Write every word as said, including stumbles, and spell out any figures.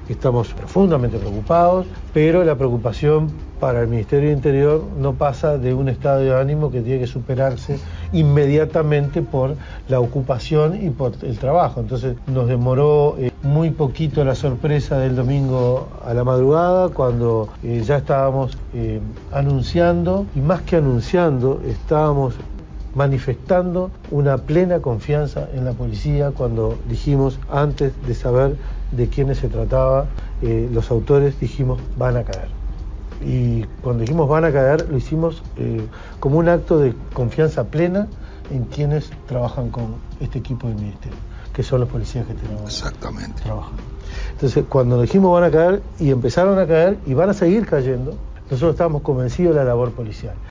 estamos profundamente preocupados, pero la preocupación para el Ministerio del Interior no pasa de un estado de ánimo que tiene que superarse inmediatamente por la ocupación y por el trabajo. Entonces nos demoró eh, muy poquito la sorpresa del domingo a la madrugada, cuando eh, ya estábamos eh, anunciando, y más que anunciando, estábamos manifestando una plena confianza en la policía cuando dijimos, antes de saber de quiénes se trataba, eh, los autores, dijimos, van a caer. Y cuando dijimos van a caer, lo hicimos eh, como un acto de confianza plena en quienes trabajan con este equipo del ministerio, que son los policías que tenemos Exactamente. trabajando. Entonces, cuando dijimos van a caer, y empezaron a caer, y van a seguir cayendo, nosotros estábamos convencidos de la labor policial.